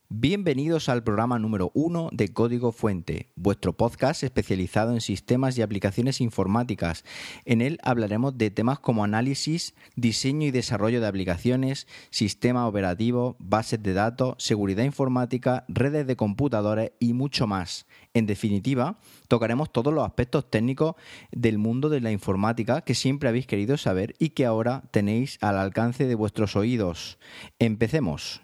Bienvenidos al programa número 1 de Código Fuente, vuestro podcast especializado en sistemas y aplicaciones informáticas. En él hablaremos de temas como análisis, diseño y desarrollo de aplicaciones, sistema operativo, bases de datos, seguridad informática, redes de computadores y mucho más. En definitiva, tocaremos todos los aspectos técnicos del mundo de la informática que siempre habéis querido saber y que ahora tenéis al alcance de vuestros oídos. ¡Empecemos!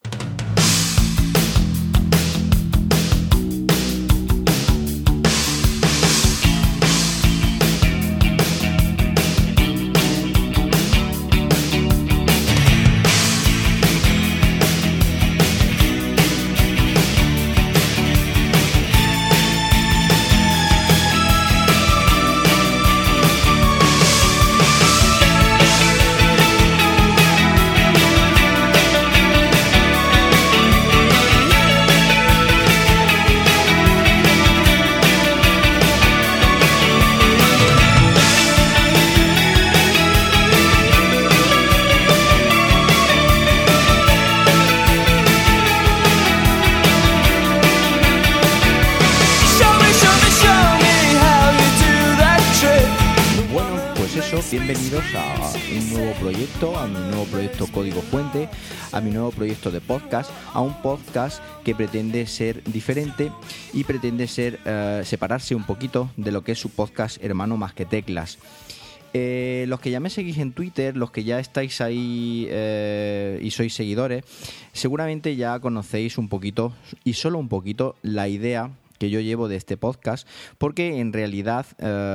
Bienvenidos a un nuevo proyecto, a mi nuevo proyecto Código Fuente, a mi nuevo proyecto de podcast, a un podcast que pretende ser diferente y pretende ser separarse un poquito de lo que es su podcast hermano Más que Teclas. Los que ya me seguís en Twitter, los que ya estáis ahí y sois seguidores, seguramente ya conocéis un poquito y solo un poquito la idea que yo llevo de este podcast, porque en realidad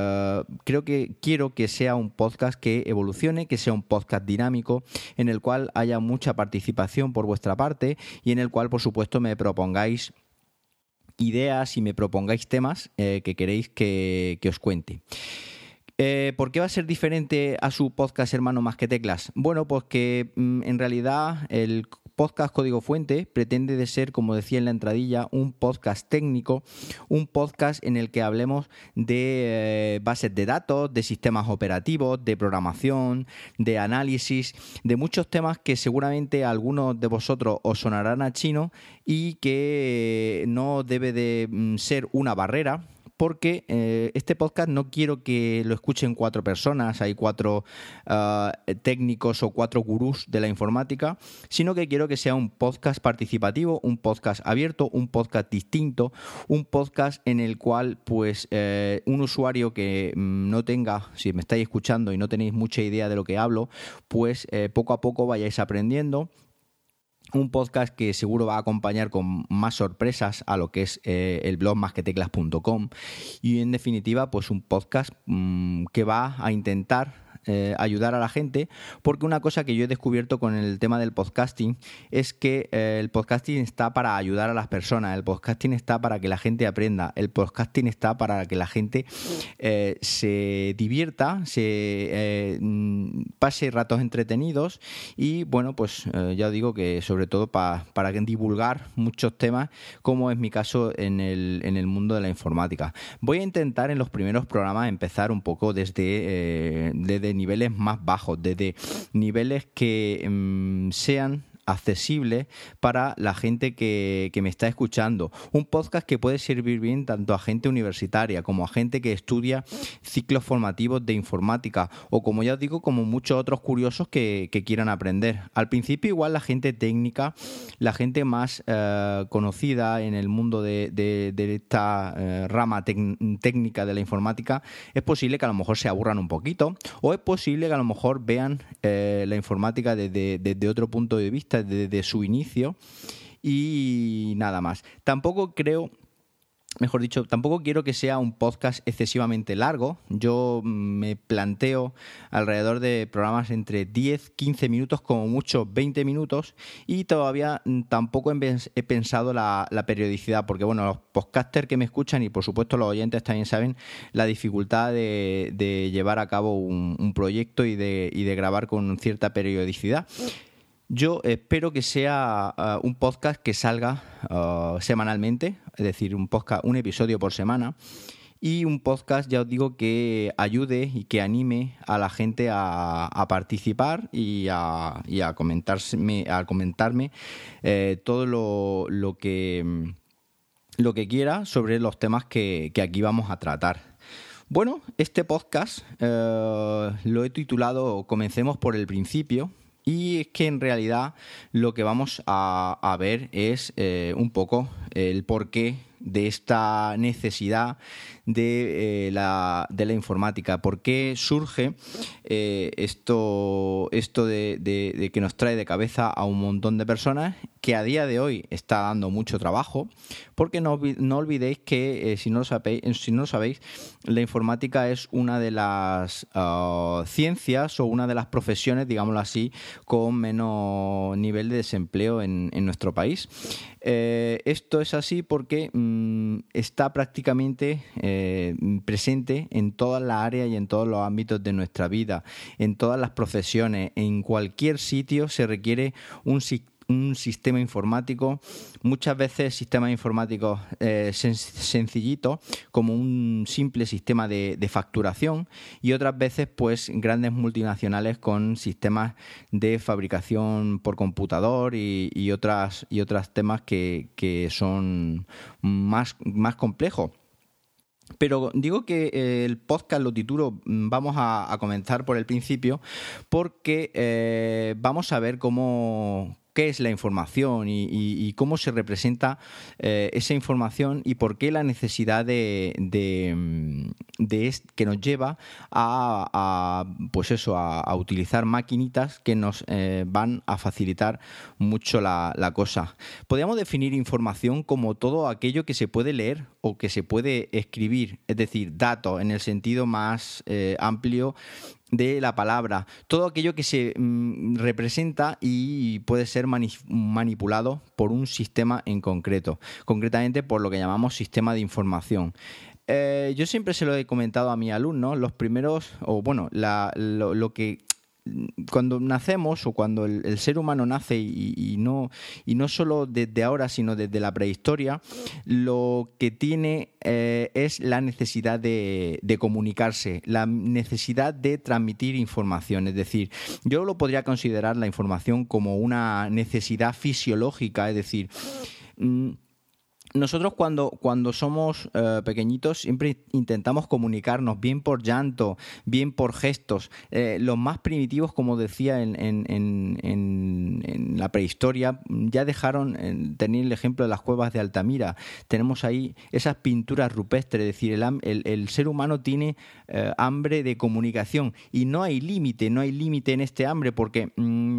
quiero que sea un podcast que evolucione, que sea un podcast dinámico, en el cual haya mucha participación por vuestra parte y en el cual, por supuesto, me propongáis ideas y me propongáis temas que queréis que os cuente. ¿Por qué va a ser diferente a su podcast hermano Más que Teclas? Bueno, pues que en realidad el podcast Código Fuente pretende de ser, como decía en la entradilla, un podcast técnico, un podcast en el que hablemos de bases de datos, de sistemas operativos, de programación, de análisis, de muchos temas que seguramente a algunos de vosotros os sonarán a chino y que no debe de ser una barrera. Porque este podcast no quiero que lo escuchen 4 personas, hay 4 técnicos o 4 gurús de la informática, sino que quiero que sea un podcast participativo, un podcast abierto, un podcast distinto, un podcast en el cual pues un usuario que no tenga, si me estáis escuchando y no tenéis mucha idea de lo que hablo, pues poco a poco vayáis aprendiendo. Un podcast que seguro va a acompañar con más sorpresas a lo que es el blog masqueteclas.com y en definitiva pues un podcast que va a intentar ayudar a la gente, porque una cosa que yo he descubierto con el tema del podcasting es que el podcasting está para ayudar a las personas, el podcasting está para que la gente aprenda, el podcasting está para que la gente se divierta, se pase ratos entretenidos y bueno, pues ya os digo que sobre todo para divulgar muchos temas, como es mi caso en el mundo de la informática. Voy a intentar en los primeros programas empezar un poco desde niveles más bajos, desde niveles que sean accesible para la gente que me está escuchando. Un podcast que puede servir bien tanto a gente universitaria como a gente que estudia ciclos formativos de informática o, como ya os digo, como muchos otros curiosos que quieran aprender. Al principio igual la gente técnica, la gente más conocida en el mundo de esta rama técnica de la informática, es posible que a lo mejor se aburran un poquito o es posible que a lo mejor vean la informática desde otro punto de vista, desde su inicio y nada más. Tampoco quiero que sea un podcast excesivamente largo. Yo me planteo alrededor de programas entre 10, 15 minutos, como mucho 20 minutos, y todavía tampoco he pensado la periodicidad, porque bueno, los podcasters que me escuchan y por supuesto los oyentes también saben la dificultad de llevar a cabo un proyecto y de grabar con cierta periodicidad. Yo espero que sea un podcast que salga semanalmente, es decir, un episodio por semana, y un podcast, ya os digo, que ayude y que anime a la gente a participar y a comentarme todo lo que quiera sobre los temas que aquí vamos a tratar. Bueno, este podcast lo he titulado Comencemos por el principio, y es que en realidad lo que vamos a ver es un poco el porqué de esta necesidad de la informática. ¿Por qué surge esto de que nos trae de cabeza a un montón de personas, que a día de hoy está dando mucho trabajo? Porque no olvidéis que, si no lo sabéis, la informática es una de las ciencias o una de las profesiones, digámoslo así, con menos nivel de desempleo en nuestro país. Esto es así porque está prácticamente presente en todas las áreas y en todos los ámbitos de nuestra vida, en todas las profesiones. En cualquier sitio se requiere un sistema informático, muchas veces sistemas informáticos sencillitos, como un simple sistema de facturación, y otras veces pues grandes multinacionales con sistemas de fabricación por computador y otros temas que son más complejos. Pero digo que el podcast lo titulo Vamos a comenzar por el principio, porque vamos a ver qué es la información y cómo se representa esa información, y por qué la necesidad que nos lleva a utilizar maquinitas que nos van a facilitar mucho la cosa. Podríamos definir información como todo aquello que se puede leer o que se puede escribir, es decir, datos en el sentido más amplio de la palabra, todo aquello que se representa y puede ser manipulado por un sistema en concreto, concretamente por lo que llamamos sistema de información. Yo siempre se lo he comentado a mis alumnos, los primeros, lo que cuando nacemos, o cuando el ser humano nace, y no solo desde ahora, sino desde la prehistoria, lo que tiene es la necesidad de comunicarse, la necesidad de transmitir información. Es decir, yo lo podría considerar la información como una necesidad fisiológica, es decir, nosotros cuando somos pequeñitos siempre intentamos comunicarnos, bien por llanto, bien por gestos. Los más primitivos, como decía en la prehistoria, ya dejaron, tener el ejemplo de las cuevas de Altamira. Tenemos ahí esas pinturas rupestres, es decir, el ser humano tiene hambre de comunicación, y no hay límite en este hambre, porque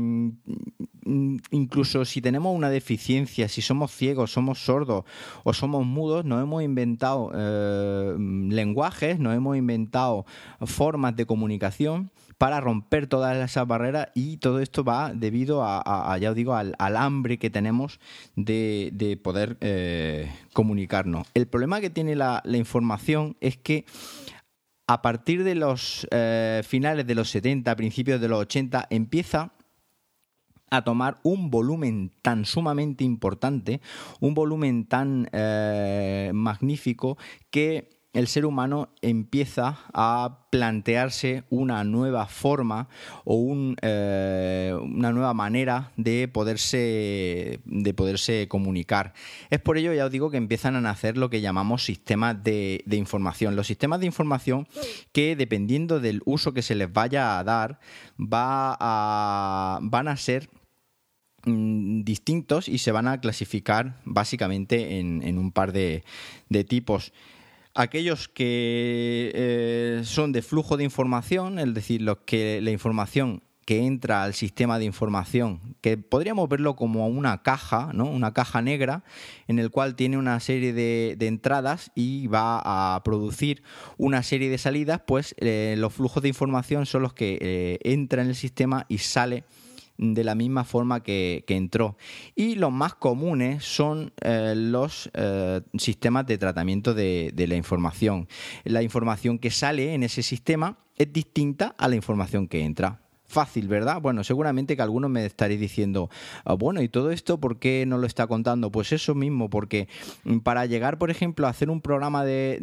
incluso si tenemos una deficiencia, si somos ciegos, somos sordos o somos mudos, nos hemos inventado lenguajes, nos hemos inventado formas de comunicación para romper todas esas barreras, y todo esto va debido ya os digo, al hambre que tenemos de poder comunicarnos. El problema que tiene la información es que a partir de los finales de los 70, principios de los 80, empieza a tomar un volumen tan sumamente importante, un volumen tan magnífico, que el ser humano empieza a plantearse una nueva forma o una nueva manera de poderse comunicar. Es por ello, ya os digo, que empiezan a nacer lo que llamamos sistemas de información. Los sistemas de información, que dependiendo del uso que se les vaya a dar, van a ser distintos, y se van a clasificar básicamente en un par de tipos. Aquellos que son de flujo de información, es decir, la información que entra al sistema de información, que podríamos verlo como una caja, ¿no? Una caja negra, en el cual tiene una serie de entradas y va a producir una serie de salidas. Pues los flujos de información son los que entran en el sistema y sale de la misma forma que entró. Y los más comunes son los sistemas de tratamiento de la información. La información que sale en ese sistema es distinta a la información que entra. fácil, ¿verdad? Bueno, seguramente que algunos me estaréis diciendo, bueno, ¿y todo esto por qué no lo está contando? Pues eso mismo, porque para llegar, por ejemplo, a hacer un programa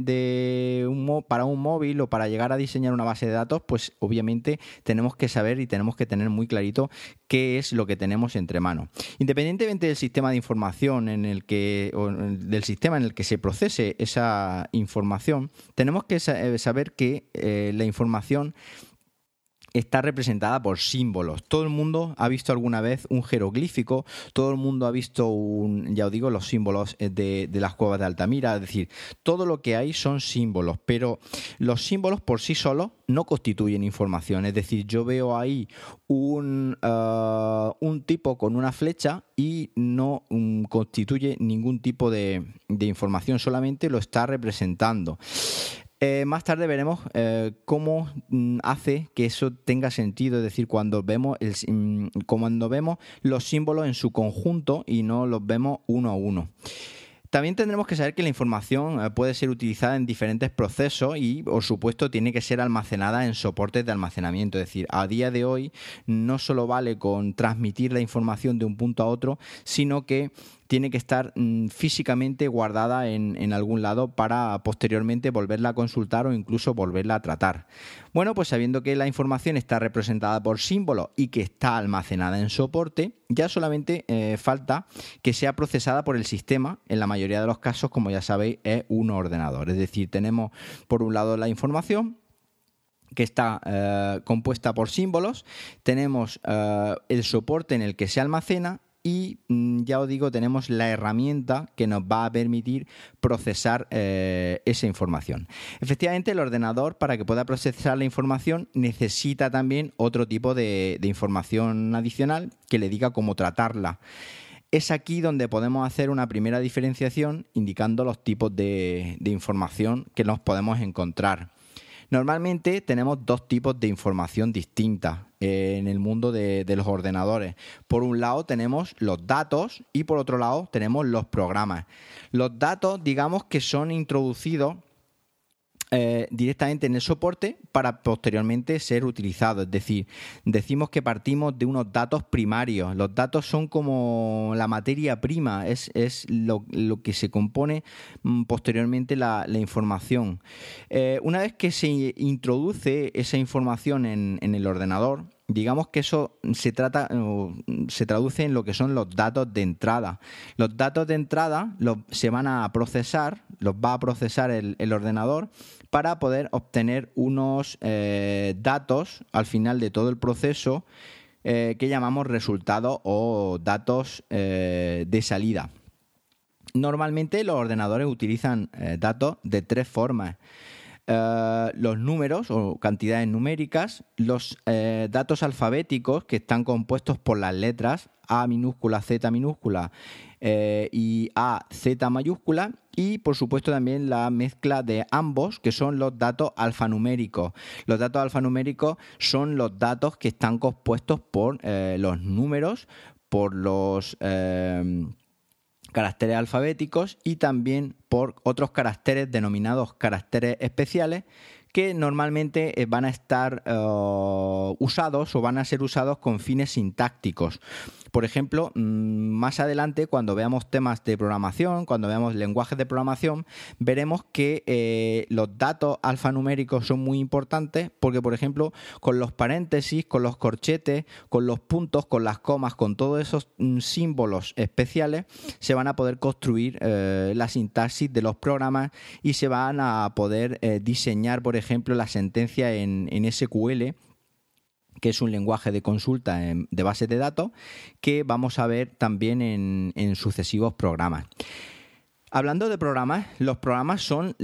para un móvil o para llegar a diseñar una base de datos, pues obviamente tenemos que saber y tenemos que tener muy clarito qué es lo que tenemos entre manos. Independientemente del sistema de información del sistema en el que se procese esa información, tenemos que saber que la información está representada por símbolos. Todo el mundo ha visto alguna vez un jeroglífico, todo el mundo ha visto ya os digo, los símbolos de las cuevas de Altamira, es decir, todo lo que hay son símbolos, pero los símbolos por sí solos no constituyen información, es decir, yo veo ahí un tipo con una flecha y no constituye ningún tipo de información, solamente lo está representando. Más tarde veremos cómo hace que eso tenga sentido, es decir, cuando vemos los símbolos en su conjunto y no los vemos uno a uno. También tendremos que saber que la información puede ser utilizada en diferentes procesos y, por supuesto, tiene que ser almacenada en soportes de almacenamiento. Es decir, a día de hoy no solo vale con transmitir la información de un punto a otro, sino que tiene que estar físicamente guardada en algún lado para posteriormente volverla a consultar o incluso volverla a tratar. Bueno, pues sabiendo que la información está representada por símbolos y que está almacenada en soporte, ya solamente falta que sea procesada por el sistema. En la mayoría de los casos, como ya sabéis, es un ordenador. Es decir, tenemos por un lado la información que está compuesta por símbolos, tenemos el soporte en el que se almacena y ya os digo, tenemos la herramienta que nos va a permitir procesar esa información. Efectivamente, el ordenador, para que pueda procesar la información, necesita también otro tipo de información adicional que le diga cómo tratarla. Es aquí donde podemos hacer una primera diferenciación indicando los tipos de información que nos podemos encontrar. Normalmente tenemos dos tipos de información distintas en el mundo de los ordenadores. Por un lado tenemos los datos y por otro lado tenemos los programas. Los datos, digamos que son introducidos directamente en el soporte para posteriormente ser utilizados. Es decir, decimos que partimos de unos datos primarios. Los datos son como la materia prima, es lo que se compone posteriormente la información. Una vez que se introduce esa información en el ordenador, digamos que eso se traduce en lo que son los datos de entrada. Los datos de entrada se van a procesar, los va a procesar el ordenador para poder obtener unos datos al final de todo el proceso que llamamos resultados o datos de salida. Normalmente los ordenadores utilizan datos de tres formas. Los números o cantidades numéricas, los datos alfabéticos que están compuestos por las letras A minúscula, Z minúscula y A, Z mayúscula, y por supuesto también la mezcla de ambos, que son los datos alfanuméricos. Los datos alfanuméricos son los datos que están compuestos por los números, por los caracteres alfabéticos y también por otros caracteres denominados caracteres especiales que normalmente van a estar usados o van a ser usados con fines sintácticos. Por ejemplo, más adelante, cuando veamos temas de programación, cuando veamos lenguajes de programación, veremos que los datos alfanuméricos son muy importantes porque, por ejemplo, con los paréntesis, con los corchetes, con los puntos, con las comas, con todos esos símbolos especiales, se van a poder construir la sintaxis de los programas y se van a poder diseñar, por ejemplo, la sentencia en SQL, que es un lenguaje de consulta de bases de datos que vamos a ver también en sucesivos programas. Hablando de programas, los programas son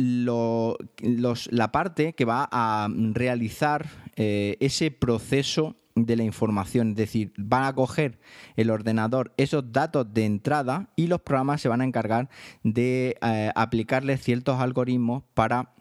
la parte que va a realizar ese proceso de la información, es decir, van a coger el ordenador esos datos de entrada y los programas se van a encargar de aplicarles ciertos algoritmos para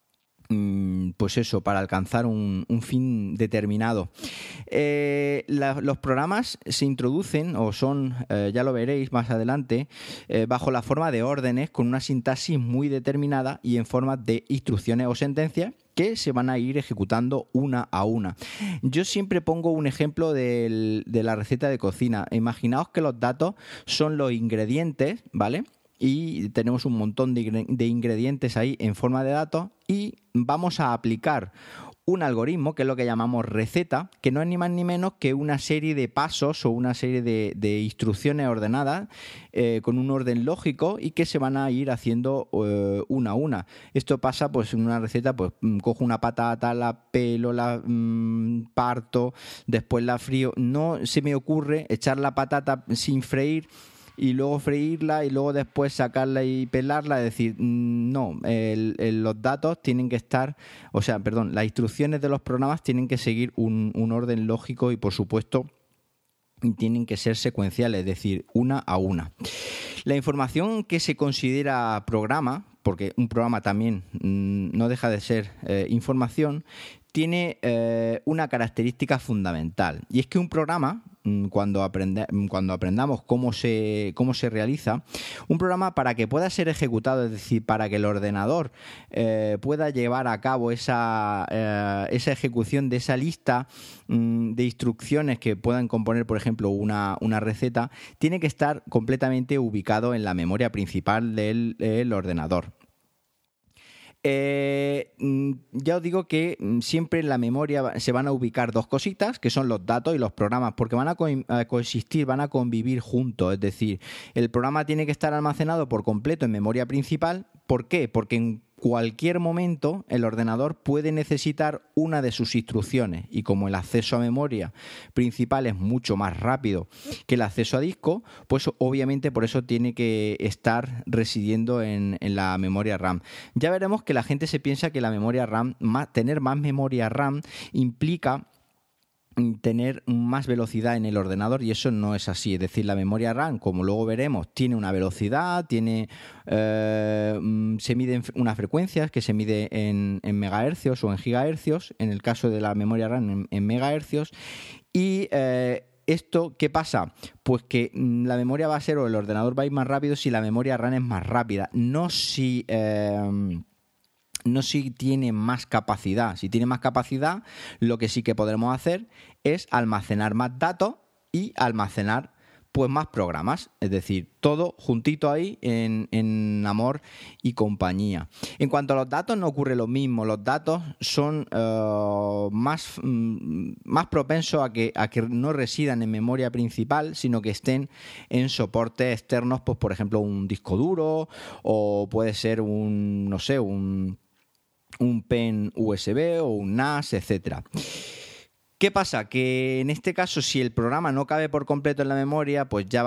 para alcanzar un fin determinado. Los programas se introducen o son, ya lo veréis más adelante, bajo la forma de órdenes con una sintaxis muy determinada y en forma de instrucciones o sentencias que se van a ir ejecutando una a una. Yo siempre pongo un ejemplo de la receta de cocina. Imaginaos que los datos son los ingredientes, ¿vale? Y tenemos un montón de ingredientes ahí en forma de datos y vamos a aplicar un algoritmo, que es lo que llamamos receta, que no es ni más ni menos que una serie de pasos o una serie de instrucciones ordenadas con un orden lógico y que se van a ir haciendo una a una. Esto pasa, pues en una receta, pues cojo una patata, la pelo, la parto, después la frío. No se me ocurre echar la patata sin freír y luego freírla y luego después sacarla y pelarla. Es decir, no, los datos tienen que estar, las instrucciones de los programas tienen que seguir un orden lógico y, por supuesto, tienen que ser secuenciales, es decir, una a una. La información que se considera programa, porque un programa también no deja de ser información, tiene una característica fundamental, y es que un programa, cuando aprendamos cómo se realiza, un programa, para que pueda ser ejecutado, es decir, para que el ordenador pueda llevar a cabo esa ejecución de esa lista de instrucciones que puedan componer, por ejemplo, una receta, tiene que estar completamente ubicado en la memoria principal del ordenador. Ya os digo que siempre en la memoria se van a ubicar dos cositas, que son los datos y los programas, porque van a coexistir, van a convivir juntos. Es decir, el programa tiene que estar almacenado por completo en memoria principal. ¿Por qué? Porque en cualquier momento el ordenador puede necesitar una de sus instrucciones, y como el acceso a memoria principal es mucho más rápido que el acceso a disco, pues obviamente por eso tiene que estar residiendo en la memoria RAM. Ya veremos que la gente se piensa que la memoria RAM, tener más memoria RAM implica tener más velocidad en el ordenador, y eso no es así. Es decir, la memoria RAM, como luego veremos, tiene una velocidad, se mide en unas frecuencias que se mide en megahercios o en gigahercios, en el caso de la memoria RAM en megahercios, y ¿esto qué pasa? Pues que la memoria va a ser, o el ordenador va a ir más rápido si la memoria RAM es más rápida, no si tiene más capacidad. Si tiene más capacidad, lo que sí que podremos hacer es almacenar más datos y almacenar pues más programas. Es decir, todo juntito ahí en amor y compañía. En cuanto a los datos, no ocurre lo mismo. Los datos son más propensos a que no residan en memoria principal, sino que estén en soportes externos, pues por ejemplo un disco duro, o puede ser un pen USB o un NAS, etcétera. ¿Qué pasa? Que en este caso, si el programa no cabe por completo en la memoria, pues ya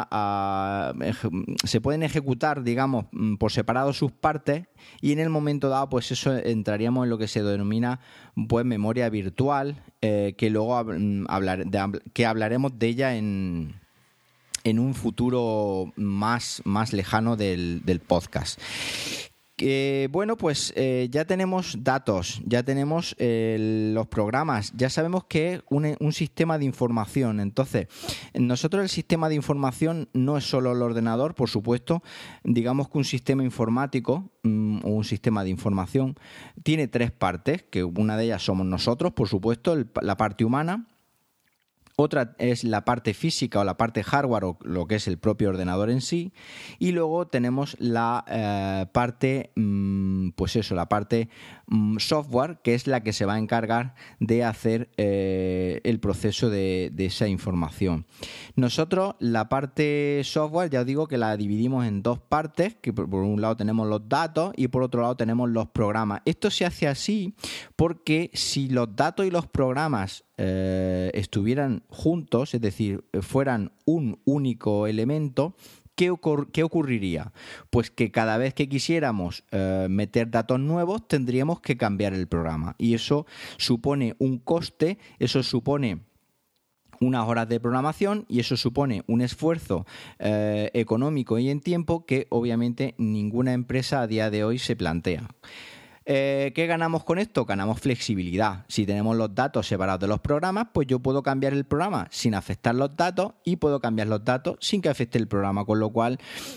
se pueden ejecutar, digamos, por separado sus partes, y en el momento dado, pues eso entraríamos en lo que se denomina pues memoria virtual, que luego hablaremos de ella en un futuro más lejano del podcast. Bueno, pues ya tenemos datos, ya tenemos los programas, ya sabemos que es un sistema de información. Entonces, nosotros el sistema de información no es solo el ordenador, por supuesto. Digamos que un sistema informático o un sistema de información tiene tres partes, que una de ellas somos nosotros, por supuesto, la parte humana. Otra es la parte física o la parte hardware, o lo que es el propio ordenador en sí. Y luego tenemos la parte, la parte software, que es la que se va a encargar de hacer el proceso de esa información. Nosotros la parte software, ya os digo que la dividimos en dos partes, que por un lado tenemos los datos y por otro lado tenemos los programas. Esto se hace así porque si los datos y los programas estuvieran juntos, es decir, fueran un único elemento, ¿qué ocurriría? Pues que cada vez que quisiéramos meter datos nuevos, tendríamos que cambiar el programa, y eso supone un coste, eso supone unas horas de programación, y eso supone un esfuerzo económico y en tiempo que obviamente ninguna empresa a día de hoy se plantea. ¿Qué ganamos con esto? Ganamos flexibilidad. Si tenemos los datos separados de los programas, pues yo puedo cambiar el programa sin afectar los datos y puedo cambiar los datos sin que afecte el programa, con lo cual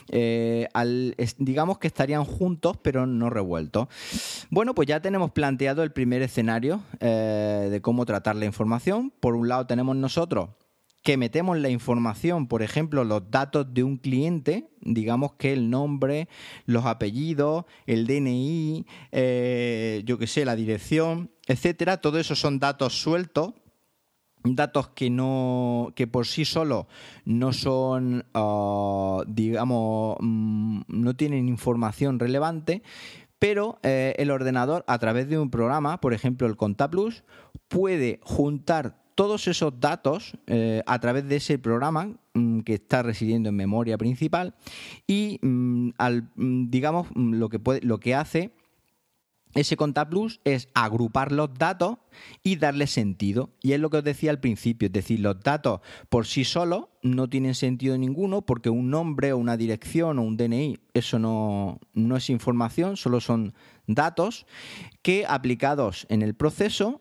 digamos que estarían juntos pero no revueltos. Bueno, pues ya tenemos planteado el primer escenario de cómo tratar la información. Por un lado tenemos nosotros que metemos la información, por ejemplo, los datos de un cliente, digamos que el nombre, los apellidos, el DNI, yo qué sé, la dirección, etcétera. Todo eso son datos sueltos, datos que por sí solos no son, digamos, no tienen información relevante, pero el ordenador, a través de un programa, por ejemplo el Contaplus, puede juntar todos esos datos a través de ese programa que está residiendo en memoria principal y digamos lo que hace ese Contaplus es agrupar los datos y darle sentido. Y es lo que os decía al principio, es decir, los datos por sí solos no tienen sentido ninguno porque un nombre o una dirección o un DNI, eso no es información, solo son datos que aplicados en el proceso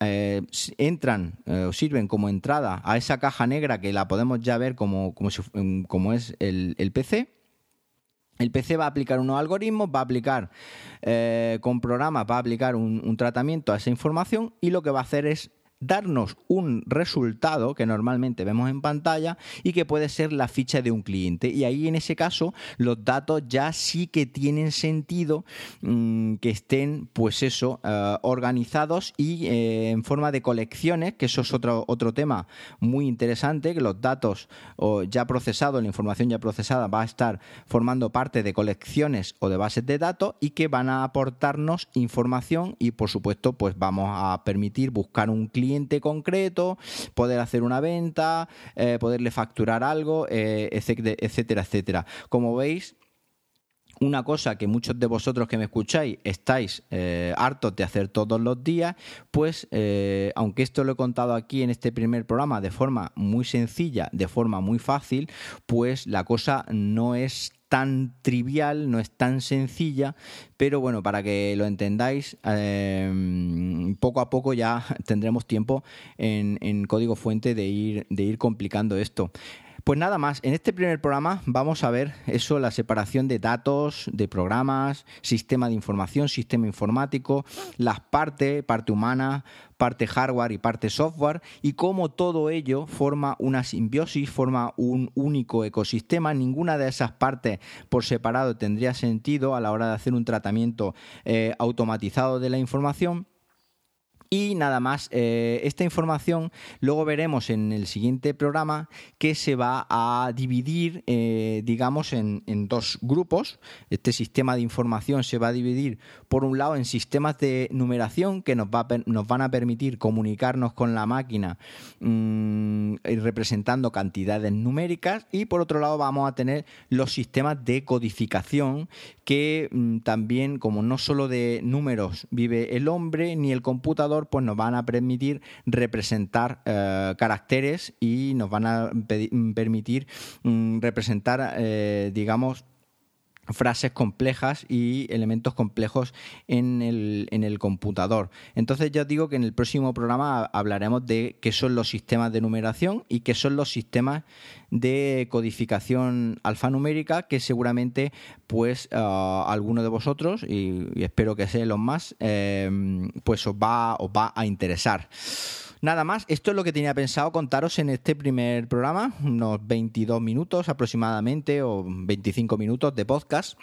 entran o sirven como entrada a esa caja negra que la podemos ya ver como es el PC. El PC va a aplicar unos algoritmos, va a aplicar con programas, va a aplicar un tratamiento a esa información y lo que va a hacer es darnos un resultado que normalmente vemos en pantalla y que puede ser la ficha de un cliente. Y ahí en ese caso los datos ya sí que tienen sentido que estén pues eso organizados y en forma de colecciones, que eso es otro tema muy interesante, que los datos ya procesados, la información ya procesada va a estar formando parte de colecciones o de bases de datos y que van a aportarnos información y por supuesto pues vamos a permitir buscar un cliente concreto, poder hacer una venta, poderle facturar algo, etcétera, etcétera. Como veis, una cosa que muchos de vosotros que me escucháis estáis hartos de hacer todos los días, pues aunque esto lo he contado aquí en este primer programa de forma muy sencilla, de forma muy fácil, pues la cosa no es tan trivial, no es tan sencilla, pero bueno, para que lo entendáis, poco a poco ya tendremos tiempo en código fuente de ir complicando esto. Pues nada más, en este primer programa vamos a ver eso, la separación de datos, de programas, sistema de información, sistema informático, las parte humana, parte hardware y parte software y cómo todo ello forma una simbiosis, forma un único ecosistema. Ninguna de esas partes por separado tendría sentido a la hora de hacer un tratamiento automatizado de la información. Y nada más, esta información luego veremos en el siguiente programa que se va a dividir, digamos, en dos grupos. Este sistema de información se va a dividir, por un lado, en sistemas de numeración que nos van a permitir comunicarnos con la máquina representando cantidades numéricas y, por otro lado, vamos a tener los sistemas de codificación que también, como no solo de números vive el hombre ni el computador, pues nos van a permitir representar caracteres y nos van a permitir representar, digamos, frases complejas y elementos complejos en el computador. Entonces ya os digo que en el próximo programa hablaremos de qué son los sistemas de numeración y qué son los sistemas de codificación alfanumérica, que seguramente pues alguno de vosotros, y espero que sean los más, pues os va a interesar. Nada más, esto es lo que tenía pensado contaros en este primer programa, unos 22 minutos aproximadamente o 25 minutos de podcast.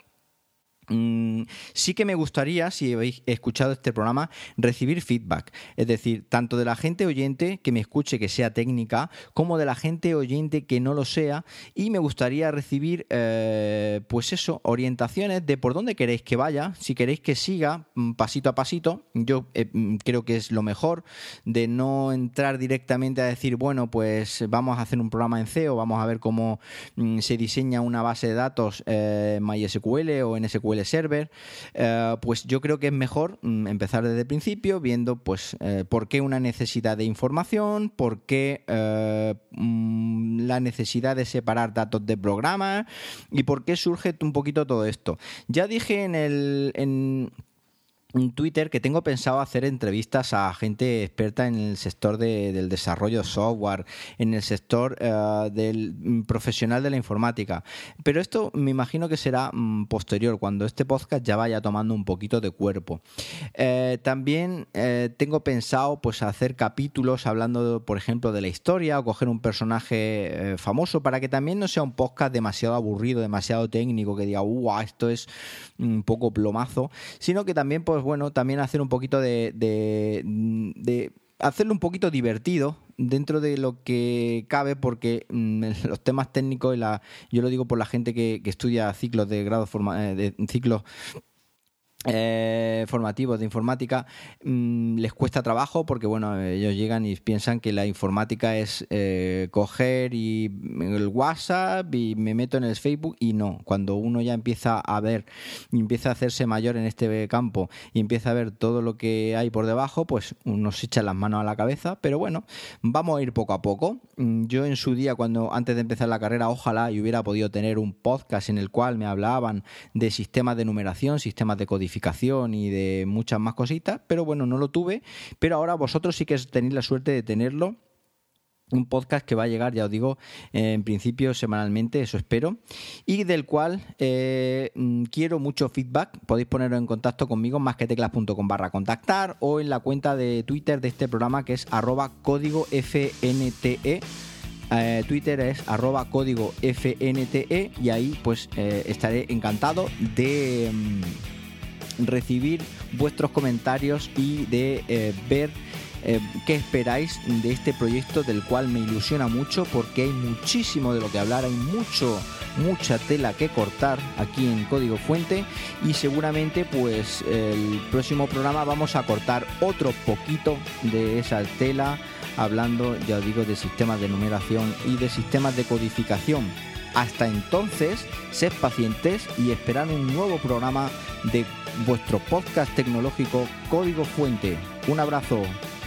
Sí que me gustaría, si habéis escuchado este programa, recibir feedback, es decir, tanto de la gente oyente que me escuche que sea técnica, como de la gente oyente que no lo sea, y me gustaría recibir, pues eso, orientaciones de por dónde queréis que vaya, si queréis que siga pasito a pasito. Yo creo que es lo mejor, de no entrar directamente a decir, bueno, pues vamos a hacer un programa en C o vamos a ver cómo se diseña una base de datos MySQL o en SQL Server. Pues yo creo que es mejor empezar desde el principio viendo pues por qué una necesidad de información, por qué la necesidad de separar datos de programas y por qué surge un poquito todo esto. Ya dije en Twitter, que tengo pensado hacer entrevistas a gente experta en el sector del desarrollo de software, en el sector del profesional de la informática. Pero esto me imagino que será posterior, cuando este podcast ya vaya tomando un poquito de cuerpo. También tengo pensado pues hacer capítulos hablando, por ejemplo, de la historia, o coger un personaje famoso, para que también no sea un podcast demasiado aburrido, demasiado técnico, que diga, esto es un poco plomazo, sino que también, pues bueno, también hacer un poquito de hacerlo un poquito divertido dentro de lo que cabe, porque los temas técnicos, yo lo digo por la gente que estudia ciclos de grado ciclos formativos de informática, les cuesta trabajo, porque bueno, ellos llegan y piensan que la informática es coger y el WhatsApp y me meto en el Facebook, y no. Cuando uno ya empieza a ver y empieza a hacerse mayor en este campo y empieza a ver todo lo que hay por debajo, pues uno se echa las manos a la cabeza. Pero bueno, vamos a ir poco a poco. Yo en su día, antes de empezar la carrera, ojalá y hubiera podido tener un podcast en el cual me hablaban de sistemas de numeración, sistemas de codificación y de muchas más cositas, pero bueno, no lo tuve. Pero ahora vosotros sí que tenéis la suerte de tenerlo. Un podcast que va a llegar, ya os digo, en principio semanalmente, eso espero, y del cual quiero mucho feedback. Podéis poneros en contacto conmigo en masqueteclas.com/contactar, o en la cuenta de Twitter de este programa, que es @códigofnte. Twitter es @códigofnte, y ahí pues estaré encantado de recibir vuestros comentarios y de ver qué esperáis de este proyecto, del cual me ilusiona mucho, porque hay muchísimo de lo que hablar, hay mucha tela que cortar aquí en Código Fuente, y seguramente pues el próximo programa vamos a cortar otro poquito de esa tela, hablando, ya os digo, de sistemas de numeración y de sistemas de codificación. Hasta entonces, sed pacientes y esperad un nuevo programa de vuestro podcast tecnológico Código Fuente. Un abrazo.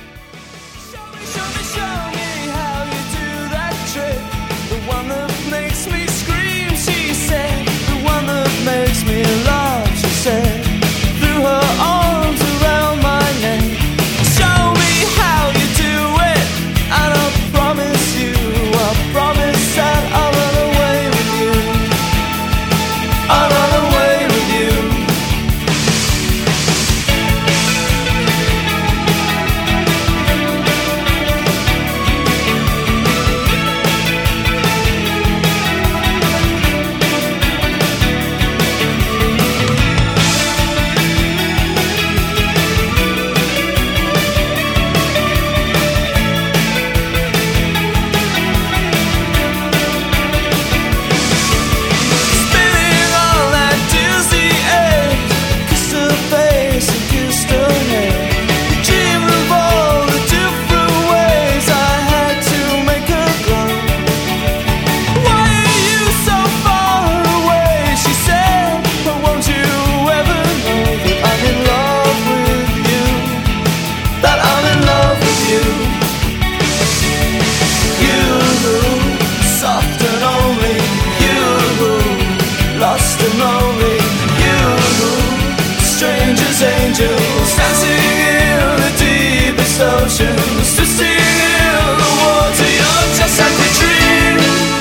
Angels dancing in the deepest oceans, twisting in the water. You're just like a dream,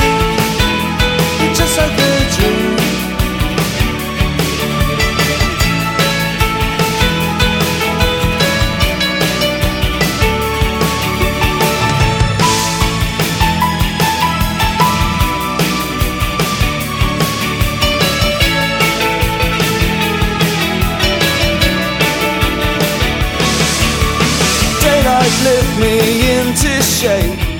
just like a dream. Lift me into shape.